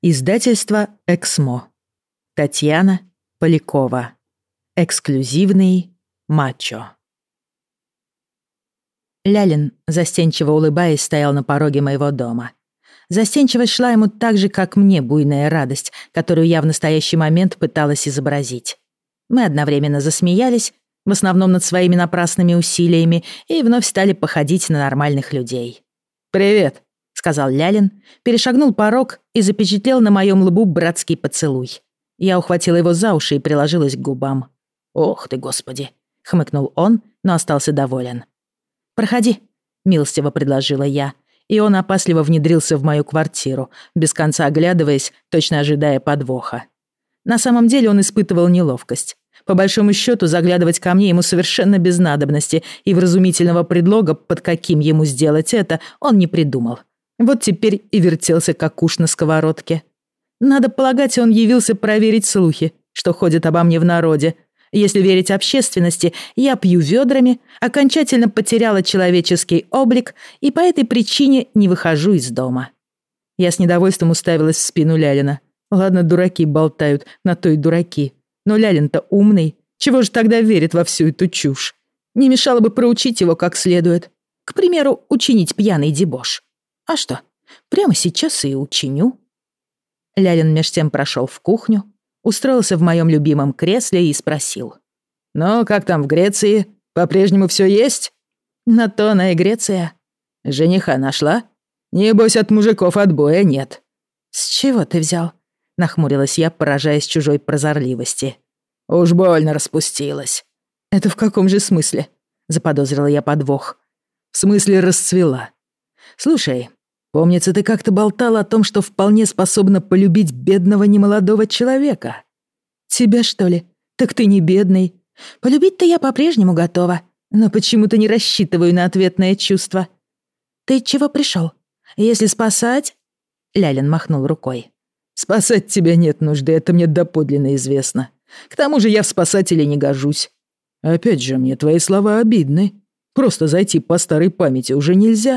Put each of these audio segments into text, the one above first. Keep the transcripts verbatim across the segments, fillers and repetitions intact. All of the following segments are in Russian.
Издательство «Эксмо». Татьяна Полякова. Эксклюзивный мачо. Лялин, застенчиво улыбаясь, стоял на пороге моего дома. Застенчивость шла ему так же, как мне буйная радость, которую я в настоящий момент пыталась изобразить. Мы одновременно засмеялись, в основном над своими напрасными усилиями, и вновь стали походить на нормальных людей. «Привет», — сказал Лялин, перешагнул порог и запечатлел на моем лбу братский поцелуй. Я ухватила его за уши и приложилась к губам. «Ох ты, Господи!» — хмыкнул он, но остался доволен. «Проходи», — милостиво предложила я, и он опасливо внедрился в мою квартиру, без конца оглядываясь, точно ожидая подвоха. На самом деле он испытывал неловкость. По большому счету, заглядывать ко мне ему совершенно без надобности, и вразумительного предлога, под каким ему сделать это, он не придумал. Вот теперь и вертелся, как уж на сковородке. Надо полагать, он явился проверить слухи, что ходят обо мне в народе. Если верить общественности, я пью ведрами, окончательно потеряла человеческий облик и по этой причине не выхожу из дома. Я с недовольством уставилась в спину Лялина. Ладно, дураки болтают, на то и дураки. Но Лялин-то умный. Чего же тогда верит во всю эту чушь? Не мешало бы проучить его как следует. К примеру, учинить пьяный дебош. А что, прямо сейчас и учиню. Лялин меж тем прошел в кухню, устроился в моем любимом кресле и спросил. «Ну, как там в Греции? По-прежнему все есть?» «На то она и Греция». «Жениха нашла? Небось, от мужиков отбоя нет». «С чего ты взял?» — нахмурилась я, поражаясь чужой прозорливости. «Уж больно распустилась». «Это в каком же смысле?» — заподозрила я подвох. «В смысле расцвела. Слушай, помнится, ты как-то болтала о том, что вполне способна полюбить бедного немолодого человека». «Тебя, что ли? Так ты не бедный. Полюбить-то я по-прежнему готова, но почему-то не рассчитываю на ответное чувство». «Ты чего пришел? Если спасать...» Лялин махнул рукой. «Спасать тебя нет нужды, это мне доподлинно известно. К тому же я в спасателе не гожусь. Опять же, мне твои слова обидны. Просто зайти по старой памяти уже нельзя».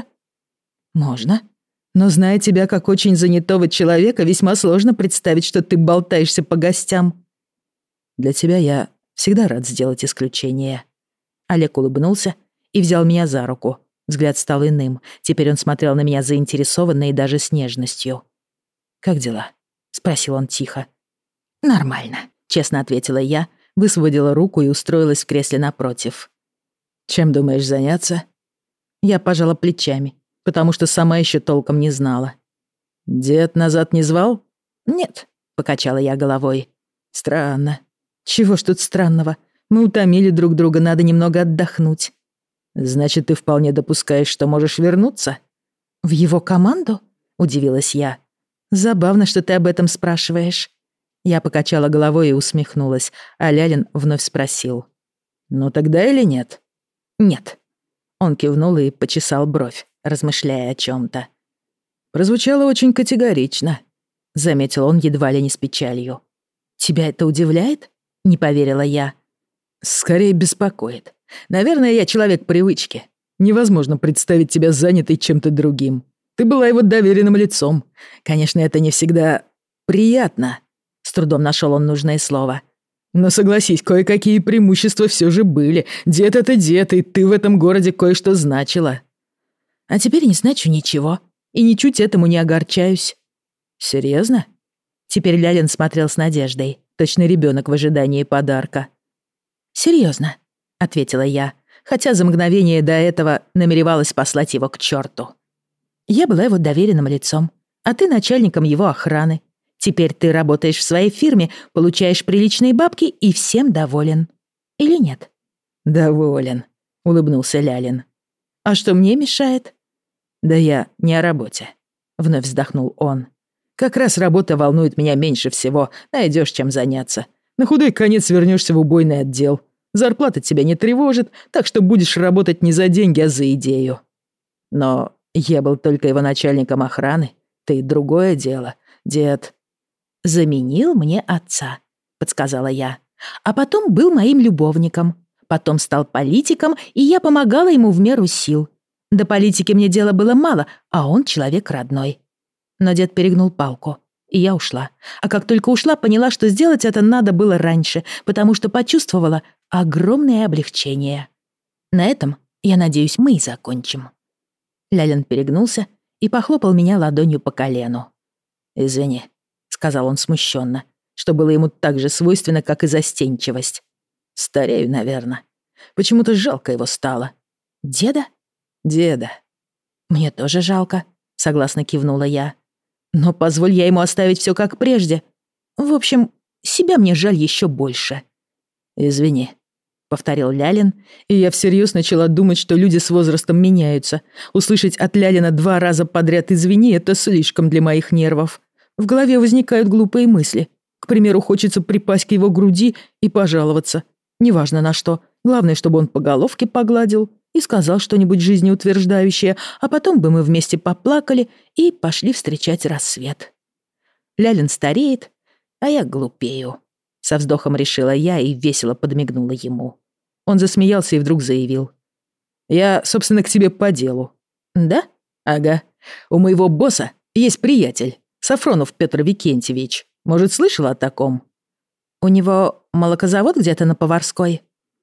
«Можно. Но, зная тебя как очень занятого человека, весьма сложно представить, что ты болтаешься по гостям». «Для тебя я всегда рад сделать исключение». Олег улыбнулся и взял меня за руку. Взгляд стал иным. Теперь он смотрел на меня заинтересованно и даже с нежностью. «Как дела?» — спросил он тихо. «Нормально», — честно ответила я, высвободила руку и устроилась в кресле напротив. «Чем думаешь заняться?» Я пожала плечами, потому что сама еще толком не знала. «Дед назад не звал?» «Нет», — покачала я головой. «Странно». «Чего ж тут странного? Мы утомили друг друга, надо немного отдохнуть». «Значит, ты вполне допускаешь, что можешь вернуться?» «В его команду?» — удивилась я. «Забавно, что ты об этом спрашиваешь». Я покачала головой и усмехнулась, а Лялин вновь спросил. «Ну тогда или нет?» «Нет». Он кивнул и почесал бровь, размышляя о чем-то. «Прозвучало очень категорично», — заметил он едва ли не с печалью. «Тебя это удивляет?» — не поверила я. «Скорее беспокоит. Наверное, я человек привычки. Невозможно представить тебя занятой чем-то другим. Ты была его доверенным лицом. Конечно, это не всегда приятно». С трудом нашел он нужное слово. «Но согласись, кое-какие преимущества все же были. Дед — это дед, и ты в этом городе кое-что значила». «А теперь не значу ничего, и ничуть этому не огорчаюсь». «Серьезно?» Теперь Лялин смотрел с надеждой, точно ребенок в ожидании подарка. «Серьезно», — ответила я, хотя за мгновение до этого намеревалась послать его к черту. «Я была его доверенным лицом, а ты начальником его охраны. Теперь ты работаешь в своей фирме, получаешь приличные бабки и всем доволен. Или нет?» «Доволен», — улыбнулся Лялин. «А что мне мешает?» «Да я не о работе», — вновь вздохнул он. «Как раз работа волнует меня меньше всего, найдешь чем заняться. На худой конец вернешься в убойный отдел. Зарплата тебя не тревожит, так что будешь работать не за деньги, а за идею». «Но я был только его начальником охраны. Ты другое дело, дед». «Заменил мне отца», — подсказала я. «А потом был моим любовником. Потом стал политиком, и я помогала ему в меру сил. До политики мне дела было мало, а он человек родной». Но дед перегнул палку. И я ушла. А как только ушла, поняла, что сделать это надо было раньше, потому что почувствовала огромное облегчение. На этом, я надеюсь, мы и закончим. Лялин перегнулся и похлопал меня ладонью по колену. «Извини», — сказал он смущенно, что было ему так же свойственно, как и застенчивость. «Старею, наверное. Почему-то жалко его стало». «Деда?» «Деда». «Мне тоже жалко», — согласно кивнула я. «Но позволь я ему оставить все как прежде. В общем, себя мне жаль еще больше». «Извини», — повторил Лялин, и я всерьез начала думать, что люди с возрастом меняются. Услышать от Лялина два раза подряд «извини» — это слишком для моих нервов. В голове возникают глупые мысли. К примеру, хочется припасть к его груди и пожаловаться. Неважно на что. Главное, чтобы он по головке погладил и сказал что-нибудь жизнеутверждающее, а потом бы мы вместе поплакали и пошли встречать рассвет. Лялин стареет, а я глупею. Со вздохом решила я и весело подмигнула ему. Он засмеялся и вдруг заявил. «Я, собственно, к тебе по делу». «Да? Ага. У моего босса есть приятель, Сафронов Петр Викентьевич. Может, слышал о таком?» «У него молокозавод где-то на Поварской?»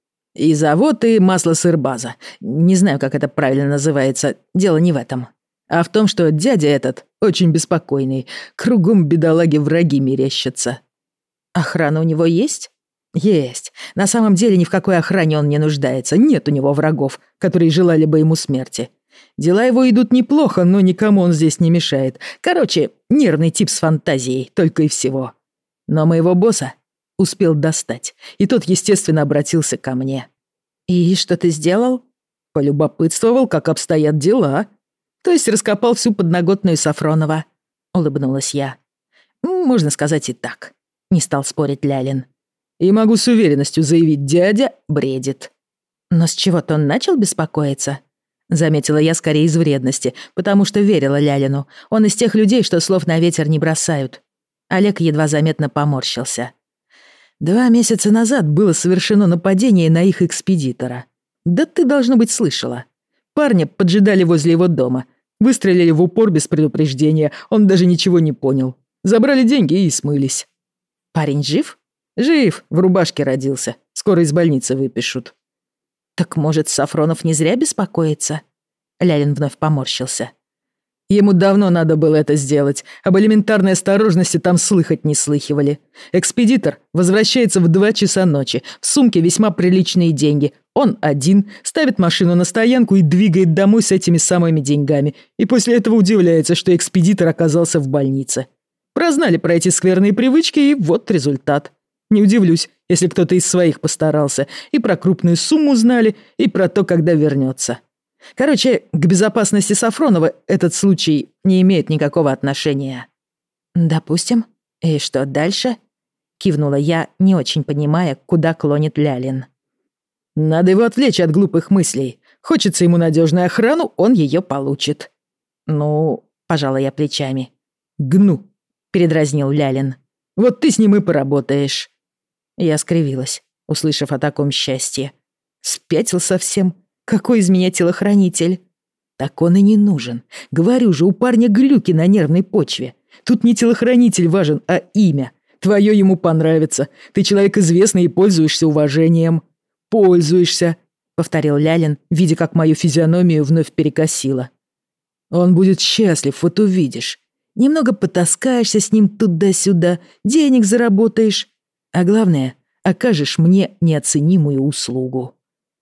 «И завод, и масло-сыр-база. Не знаю, как это правильно называется. Дело не в этом. А в том, что дядя этот очень беспокойный. Кругом бедолаги враги мерещатся». «Охрана у него есть?» «Есть. На самом деле ни в какой охране он не нуждается. Нет у него врагов, которые желали бы ему смерти. Дела его идут неплохо, но никому он здесь не мешает. Короче, нервный тип с фантазией, только и всего. Но моего босса успел достать, и тот, естественно, обратился ко мне». «И что ты сделал?» «Полюбопытствовал, как обстоят дела. То есть раскопал всю подноготную Сафронова», — улыбнулась я. «Можно сказать и так», — не стал спорить Лялин. «И могу с уверенностью заявить, дядя бредит». «Но с чего-то он начал беспокоиться?» Заметила я скорее из вредности, потому что верила Лялину. Он из тех людей, что слов на ветер не бросают. Олег едва заметно поморщился. «Два месяца назад было совершено нападение на их экспедитора. Да ты, должно быть, слышала. Парня поджидали возле его дома. Выстрелили в упор без предупреждения. Он даже ничего не понял. Забрали деньги и смылись». «Парень жив?» «Жив, в рубашке родился. Скоро из больницы выпишут». «Так, может, Сафронов не зря беспокоится?» Лялин вновь поморщился. «Ему давно надо было это сделать. Об элементарной осторожности там слыхать не слыхивали. Экспедитор возвращается в два часа ночи. В сумке весьма приличные деньги. Он один, ставит машину на стоянку и двигает домой с этими самыми деньгами. И после этого удивляется, что экспедитор оказался в больнице. Прознали про эти скверные привычки, и вот результат. Не удивлюсь, если кто-то из своих постарался. И про крупную сумму знали, и про то, когда вернется. Короче, к безопасности Сафронова этот случай не имеет никакого отношения». «Допустим. И что дальше?» Кивнула я, не очень понимая, куда клонит Лялин. «Надо его отвлечь от глупых мыслей. Хочется ему надежную охрану, он ее получит». «Ну...» — пожала я плечами. «Гну», — передразнил Лялин. «Вот ты с ним и поработаешь». Я скривилась, услышав о таком счастье. Спятил совсем. Какой из меня телохранитель? Так он и не нужен. Говорю же, у парня глюки на нервной почве. Тут не телохранитель важен, а имя. Твое ему понравится. Ты человек известный и пользуешься уважением. Пользуешься, повторил Лялин, видя, как мою физиономию вновь перекосило. Он будет счастлив, вот увидишь. Немного потаскаешься с ним туда-сюда, денег заработаешь. А главное, окажешь мне неоценимую услугу.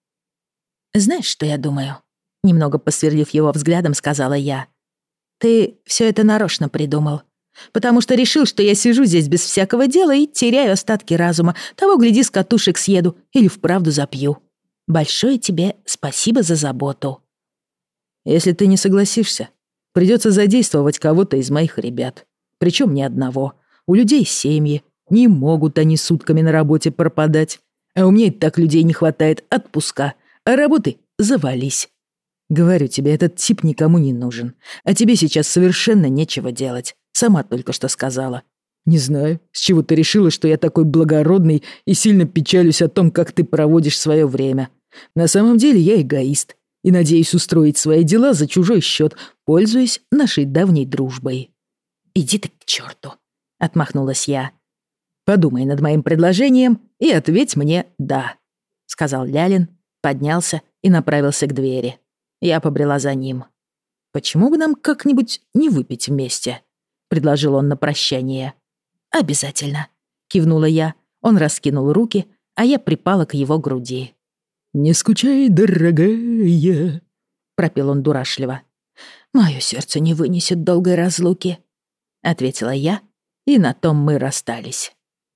«Знаешь, что я думаю?» Немного посверлив его взглядом, сказала я. «Ты все это нарочно придумал. Потому что решил, что я сижу здесь без всякого дела и теряю остатки разума. Того, гляди, с катушек съеду или вправду запью. Большое тебе спасибо за заботу». «Если ты не согласишься, придется задействовать кого-то из моих ребят. Причем ни одного. У людей семьи. Не могут они сутками на работе пропадать. А у меня и так людей не хватает, отпуска. А работы завались. Говорю тебе, этот тип никому не нужен. А тебе сейчас совершенно нечего делать. Сама только что сказала. Не знаю, с чего ты решила, что я такой благородный и сильно печалюсь о том, как ты проводишь свое время. На самом деле я эгоист и надеюсь устроить свои дела за чужой счет, пользуясь нашей давней дружбой». «Иди ты к черту», отмахнулась я. «Подумай над моим предложением и ответь мне «да», — сказал Лялин, поднялся и направился к двери. Я побрела за ним. «Почему бы нам как-нибудь не выпить вместе?» — предложил он на прощание. «Обязательно», — кивнула я. Он раскинул руки, а я припала к его груди. «Не скучай, дорогая», — пропел он дурашливо. «Моё сердце не вынесет долгой разлуки», — ответила я, и на том мы расстались.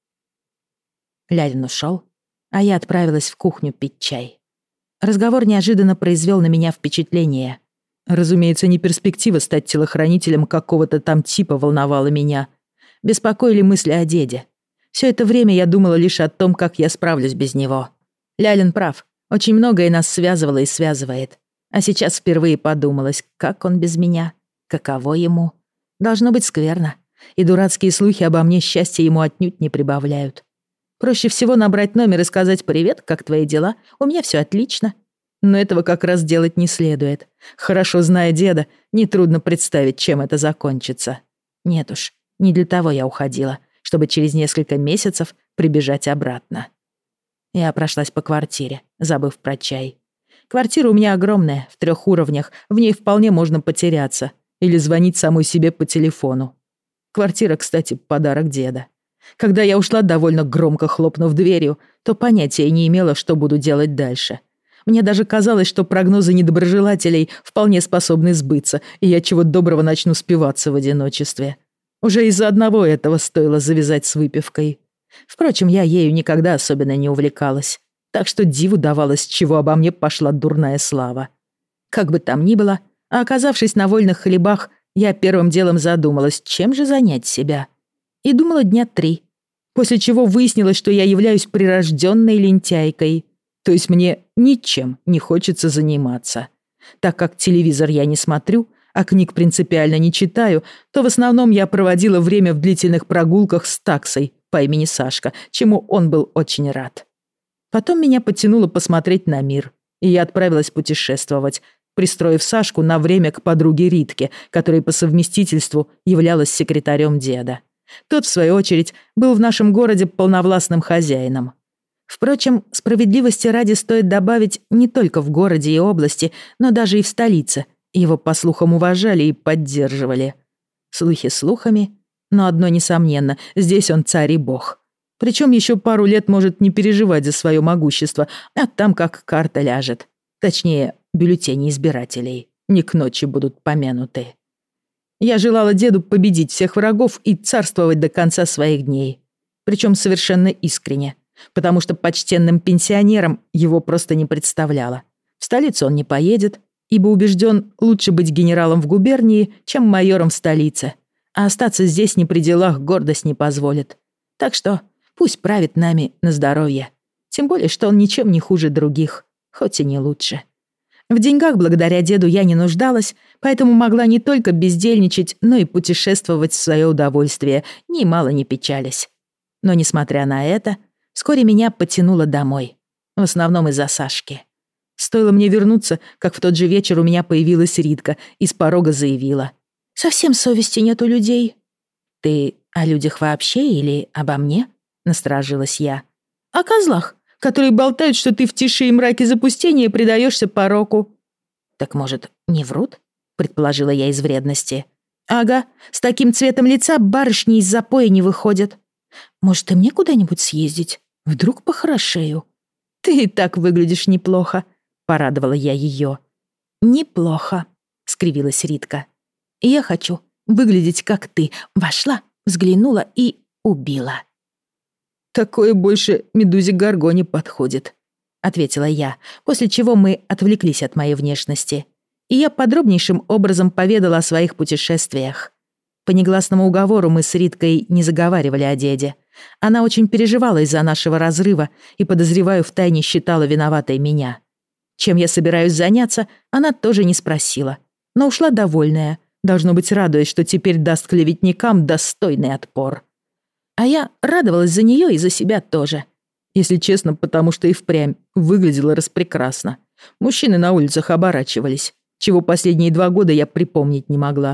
Лялин ушёл, а я отправилась в кухню пить чай. Разговор неожиданно произвел на меня впечатление. Разумеется, не перспектива стать телохранителем какого-то там типа волновала меня. Беспокоили мысли о деде. Все это время я думала лишь о том, как я справлюсь без него. Лялин прав, очень многое нас связывало и связывает. А сейчас впервые подумалось, как он без меня, каково ему. Должно быть скверно, и дурацкие слухи обо мне счастья ему отнюдь не прибавляют. Проще всего набрать номер и сказать «Привет, как твои дела? У меня все отлично». Но этого как раз делать не следует. Хорошо зная деда, нетрудно представить, чем это закончится. Нет уж, не для того я уходила, чтобы через несколько месяцев прибежать обратно. Я прошлась по квартире, забыв про чай. Квартира у меня огромная, в трех уровнях, в ней вполне можно потеряться или звонить самой себе по телефону. Квартира, кстати, подарок деда. Когда я ушла, довольно громко хлопнув дверью, то понятия не имела, что буду делать дальше. Мне даже казалось, что прогнозы недоброжелателей вполне способны сбыться, и я чего доброго начну спиваться в одиночестве. Уже из-за одного этого стоило завязать с выпивкой. Впрочем, я ею никогда особенно не увлекалась, так что диву давалось, чего обо мне пошла дурная слава. Как бы там ни было, а оказавшись на вольных хлебах, я первым делом задумалась, чем же занять себя. И думала дня три, после чего выяснилось, что я являюсь прирожденной лентяйкой. То есть мне ничем не хочется заниматься. Так как телевизор я не смотрю, а книг принципиально не читаю, то в основном я проводила время в длительных прогулках с таксой по имени Сашка, чему он был очень рад. Потом меня потянуло посмотреть на мир, и я отправилась путешествовать, пристроив Сашку на время к подруге Ритке, которая по совместительству являлась секретарем деда. Тот, в свою очередь, был в нашем городе полновластным хозяином. Впрочем, справедливости ради стоит добавить, не только в городе и области, но даже и в столице. Его, по слухам, уважали и поддерживали. Слухи слухами, но одно несомненно, здесь он царь и бог. Причем еще пару лет может не переживать за свое могущество, а там как карта ляжет. Точнее, бюллетени избирателей не к ночи будут помянуты. Я желала деду победить всех врагов и царствовать до конца своих дней. Причем совершенно искренне, потому что почтенным пенсионером его просто не представляла. В столицу он не поедет, ибо убежден, лучше быть генералом в губернии, чем майором в столице. А остаться здесь не при делах гордость не позволит. Так что пусть правит нами на здоровье. Тем более, что он ничем не хуже других, хоть и не лучше. В деньгах благодаря деду я не нуждалась, поэтому могла не только бездельничать, но и путешествовать в свое удовольствие, ни мало не печалясь. Но, несмотря на это, вскоре меня потянуло домой. В основном из-за Сашки. Стоило мне вернуться, как в тот же вечер у меня появилась Ритка и с порога заявила. «Совсем совести нет у людей». «Ты о людях вообще или обо мне?» — насторожилась я. «О козлах, которые болтают, что ты в тиши и мраке запустения предаешься пороку». «Так, может, не врут?» — предположила я из вредности. «Ага, с таким цветом лица барышни из запоя не выходят. Может, и мне куда-нибудь съездить? Вдруг похорошею?» «Ты и так выглядишь неплохо», — порадовала я ее. «Неплохо», — скривилась Ритка. «И я хочу выглядеть, как ты. Вошла, взглянула и убила». «Такое больше Медузе Горгоне подходит», — ответила я, после чего мы отвлеклись от моей внешности. И я подробнейшим образом поведала о своих путешествиях. По негласному уговору мы с Риткой не заговаривали о деде. Она очень переживала из-за нашего разрыва и, подозреваю, втайне считала виноватой меня. Чем я собираюсь заняться, она тоже не спросила, но ушла довольная, должно быть, радуясь, что теперь даст клеветникам достойный отпор. А я радовалась за нее и за себя тоже. Если честно, потому что и впрямь выглядела распрекрасно. Мужчины на улицах оборачивались, чего последние два года я припомнить не могла.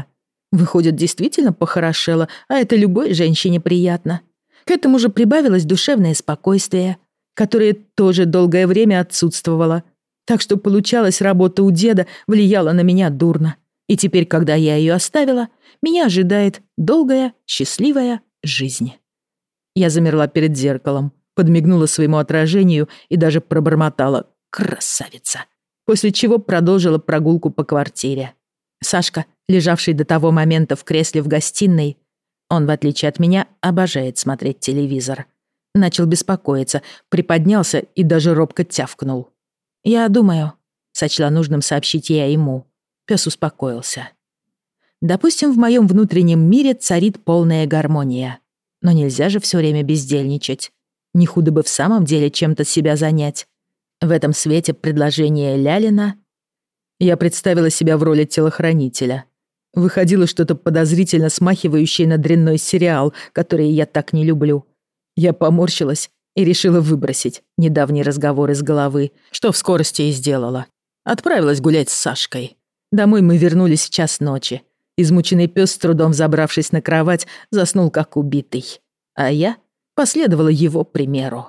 Выходит, действительно похорошела, а это любой женщине приятно. К этому же прибавилось душевное спокойствие, которое тоже долгое время отсутствовало. Так что получалось, работа у деда влияла на меня дурно. И теперь, когда я ее оставила, меня ожидает долгая, счастливая жизнь. Я замерла перед зеркалом, подмигнула своему отражению и даже пробормотала «красавица», после чего продолжила прогулку по квартире. Сашка, лежавший до того момента в кресле в гостиной, он, в отличие от меня, обожает смотреть телевизор, начал беспокоиться, приподнялся и даже робко тявкнул. «Я думаю», — сочла нужным сообщить я ему. Пёс успокоился. Допустим, в моем внутреннем мире царит полная гармония. Но нельзя же все время бездельничать. Не худо бы в самом деле чем-то себя занять. В этом свете предложение Лялина... Я представила себя в роли телохранителя. Выходило что-то подозрительно смахивающее на дрянной сериал, который я так не люблю. Я поморщилась и решила выбросить недавний разговор из головы, что в скорости и сделала. Отправилась гулять с Сашкой. Домой мы вернулись в час ночи. Измученный пес, с трудом забравшись на кровать, заснул как убитый. А я последовала его примеру.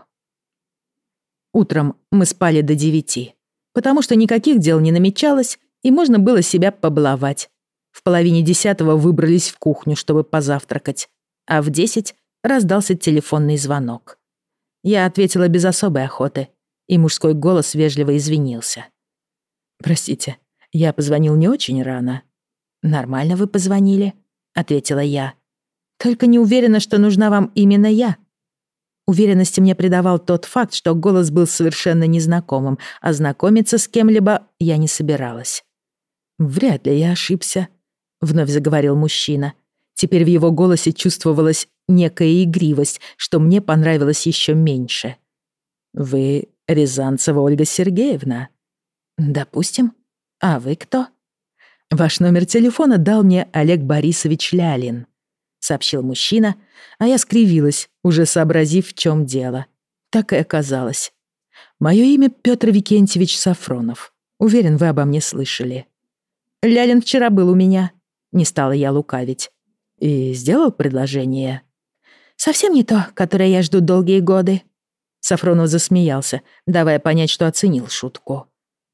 Утром мы спали до девяти, потому что никаких дел не намечалось, и можно было себя побаловать. В половине десятого выбрались в кухню, чтобы позавтракать, а в десять раздался телефонный звонок. Я ответила без особой охоты, и мужской голос вежливо извинился. «Простите, я позвонил не очень рано». «Нормально вы позвонили», — ответила я. «Только не уверена, что нужна вам именно я». Уверенности мне придавал тот факт, что голос был совершенно незнакомым, а знакомиться с кем-либо я не собиралась. «Вряд ли я ошибся», — вновь заговорил мужчина. Теперь в его голосе чувствовалась некая игривость, что мне понравилось еще меньше. «Вы Рязанцева Ольга Сергеевна?» «Допустим. А вы кто?» «Ваш номер телефона дал мне Олег Борисович Лялин», — сообщил мужчина, а я скривилась, уже сообразив, в чем дело. Так и оказалось. «Мое имя Петр Викентьевич Сафронов. Уверен, вы обо мне слышали». «Лялин вчера был у меня», — не стала я лукавить. «И сделал предложение?» «Совсем не то, которое я жду долгие годы». Сафронов засмеялся, давая понять, что оценил шутку.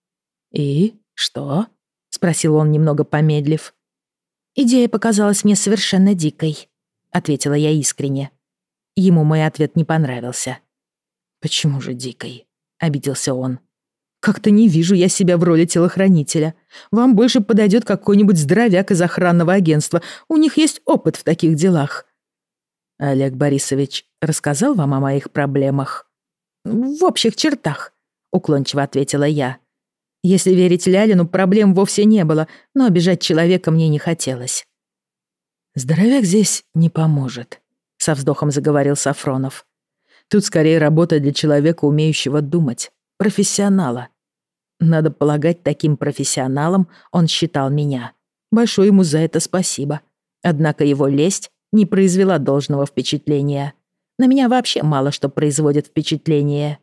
«И что?» — спросил он, немного помедлив. «Идея показалась мне совершенно дикой», — ответила я искренне. Ему мой ответ не понравился. «Почему же дикой?» — обиделся он. «Как-то не вижу я себя в роли телохранителя. Вам больше подойдет какой-нибудь здоровяк из охранного агентства. У них есть опыт в таких делах». «Олег Борисович рассказал вам о моих проблемах?» «В общих чертах», — уклончиво ответила я. Если верить Лялину, проблем вовсе не было, но обижать человека мне не хотелось. «Здоровяк здесь не поможет», — со вздохом заговорил Сафронов. «Тут скорее работа для человека, умеющего думать, профессионала. Надо полагать, таким профессионалом он считал меня. Большое ему за это спасибо. Однако его лесть не произвела должного впечатления. На меня вообще мало что производит впечатление».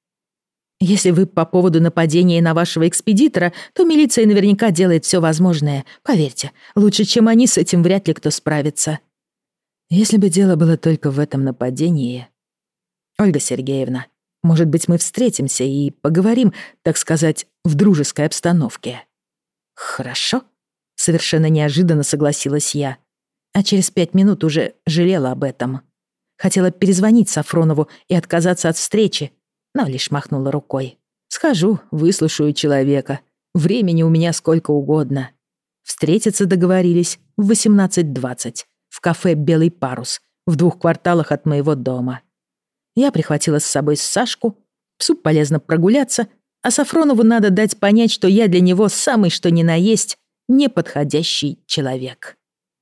«Если вы по поводу нападения на вашего экспедитора, то милиция наверняка делает все возможное. Поверьте, лучше, чем они, с этим вряд ли кто справится». «Если бы дело было только в этом нападении...» «Ольга Сергеевна, может быть, мы встретимся и поговорим, так сказать, в дружеской обстановке?» «Хорошо», — совершенно неожиданно согласилась я. А через пять минут уже жалела об этом. Хотела перезвонить Сафронову и отказаться от встречи, но лишь махнула рукой. «Схожу, выслушаю человека. Времени у меня сколько угодно». Встретиться договорились в восемнадцать двадцать в кафе «Белый парус» в двух кварталах от моего дома. Я прихватила с собой Сашку. Псу полезно прогуляться, а Сафронову надо дать понять, что я для него самый что ни на есть неподходящий человек.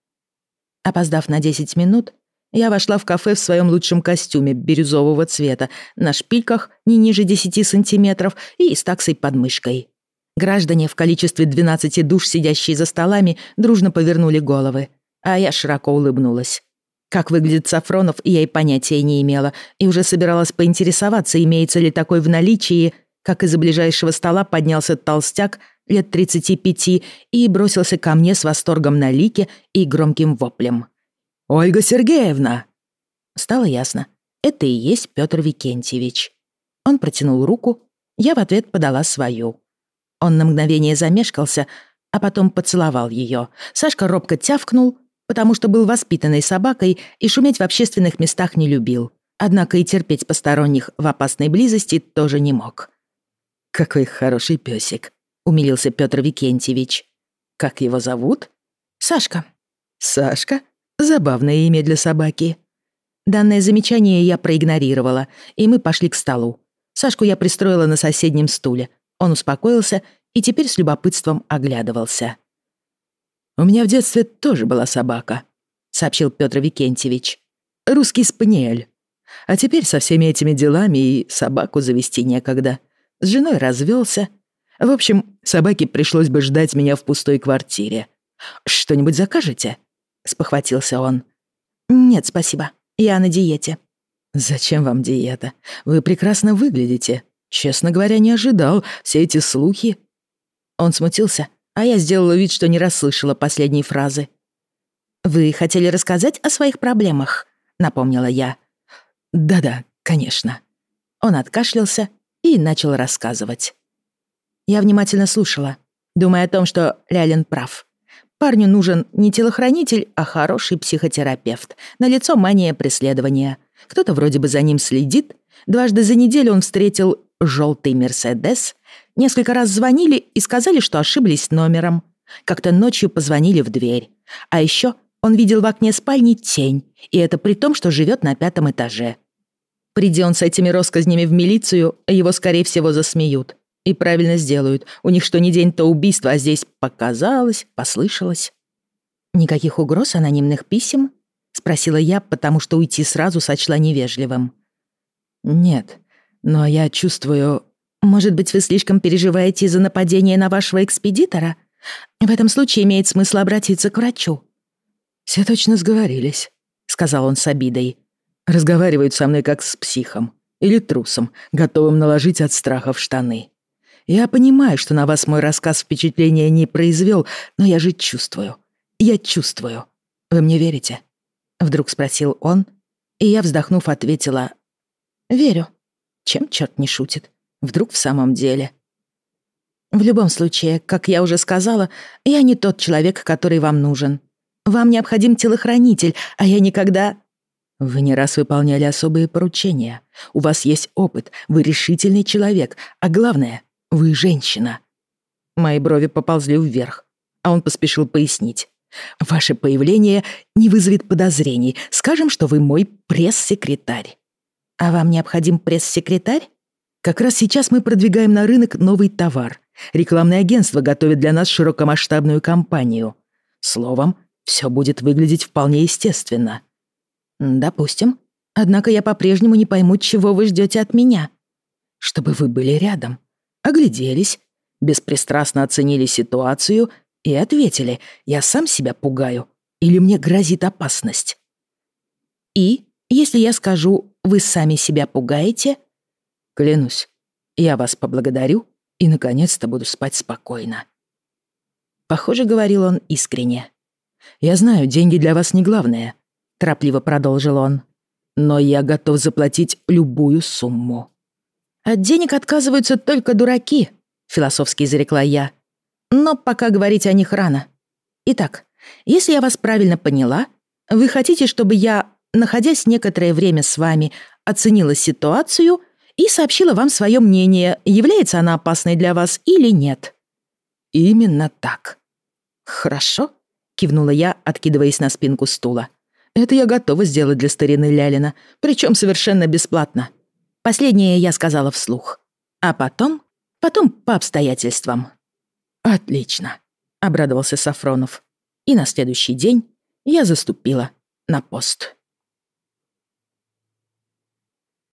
Опоздав на десять минут, я вошла в кафе в своем лучшем костюме бирюзового цвета, на шпильках не ниже десяти сантиметров и с таксой под мышкой. Граждане в количестве двенадцати душ, сидящие за столами, дружно повернули головы, а я широко улыбнулась. Как выглядит Сафронов, я и понятия не имела, и уже собиралась поинтересоваться, имеется ли такой в наличии, как из-за ближайшего стола поднялся толстяк лет тридцати пяти, и бросился ко мне с восторгом на лике и громким воплем. «Ольга Сергеевна!» Стало ясно. Это и есть Пётр Викентьевич. Он протянул руку, я в ответ подала свою. Он на мгновение замешкался, а потом поцеловал её. Сашка робко тявкнул, потому что был воспитанной собакой и шуметь в общественных местах не любил. Однако и терпеть посторонних в опасной близости тоже не мог. «Какой хороший пёсик», — умилился Пётр Викентьевич. «Как его зовут?» «Сашка». «Сашка? Забавное имя для собаки». Данное замечание я проигнорировала, и мы пошли к столу. Сашку я пристроила на соседнем стуле. Он успокоился и теперь с любопытством оглядывался. «У меня в детстве тоже была собака», — сообщил Пётр Викентьевич. «Русский спаниель. А теперь со всеми этими делами и собаку завести некогда. С женой развелся. В общем, собаке пришлось бы ждать меня в пустой квартире. Что-нибудь закажете?» — спохватился он. «Нет, спасибо. Я на диете». «Зачем вам диета? Вы прекрасно выглядите. Честно говоря, не ожидал. Все эти слухи...» Он смутился, а я сделала вид, что не расслышала последней фразы. «Вы хотели рассказать о своих проблемах?» — напомнила я. «Да-да, конечно». Он откашлялся и начал рассказывать. Я внимательно слушала, думая о том, что Лялин прав. Парню нужен не телохранитель, а хороший психотерапевт. Налицо мания преследования. Кто-то вроде бы за ним следит. Дважды за неделю он встретил желтый «Мерседес». Несколько раз звонили и сказали, что ошиблись номером. Как-то ночью позвонили в дверь. А еще он видел в окне спальни тень, и это при том, что живет на пятом этаже. Приди он с этими россказнями в милицию, его, скорее всего, засмеют. И правильно сделают. У них что ни день, то убийство, а здесь показалось, послышалось. «Никаких угроз анонимных писем?» — спросила я, потому что уйти сразу сочла невежливым. «Нет, но я чувствую...» «Может быть, вы слишком переживаете из-за нападения на вашего экспедитора? В этом случае имеет смысл обратиться к врачу». «Все точно сговорились», — сказал он с обидой. «Разговаривают со мной как с психом или трусом, готовым наложить от страха в штаны. Я понимаю, что на вас мой рассказ впечатления не произвел, но я же чувствую. Я чувствую. Вы мне верите?» Вдруг спросил он, и я, вздохнув, ответила: «Верю. Чем черт не шутит? Вдруг в самом деле?» «В любом случае, как я уже сказала, я не тот человек, который вам нужен. Вам необходим телохранитель, а я никогда...» «Вы не раз выполняли особые поручения. У вас есть опыт, вы решительный человек, а главное, вы женщина». Мои брови поползли вверх, а он поспешил пояснить. «Ваше появление не вызовет подозрений. Скажем, что вы мой пресс-секретарь». «А вам необходим пресс-секретарь?» «Как раз сейчас мы продвигаем на рынок новый товар. Рекламное агентство готовит для нас широкомасштабную кампанию. Словом, все будет выглядеть вполне естественно». «Допустим. Однако я по-прежнему не пойму, чего вы ждете от меня». «Чтобы вы были рядом, огляделись, беспристрастно оценили ситуацию и ответили: я сам себя пугаю или мне грозит опасность». «И, если я скажу, вы сами себя пугаете?» «Клянусь, я вас поблагодарю и, наконец-то, буду спать спокойно». Похоже, говорил он искренне. «Я знаю, деньги для вас не главное», — торопливо продолжил он. «Но я готов заплатить любую сумму». «От денег отказываются только дураки», — философски изрекла я. «Но пока говорить о них рано. Итак, если я вас правильно поняла, вы хотите, чтобы я, находясь некоторое время с вами, оценила ситуацию и сообщила вам свое мнение, является она опасной для вас или нет». «Именно так». «Хорошо», — кивнула я, откидываясь на спинку стула. «Это я готова сделать для старины Лялина, причем совершенно бесплатно». Последнее я сказала вслух. А потом, потом по обстоятельствам. «Отлично», — обрадовался Сафронов. И на следующий день я заступила на пост.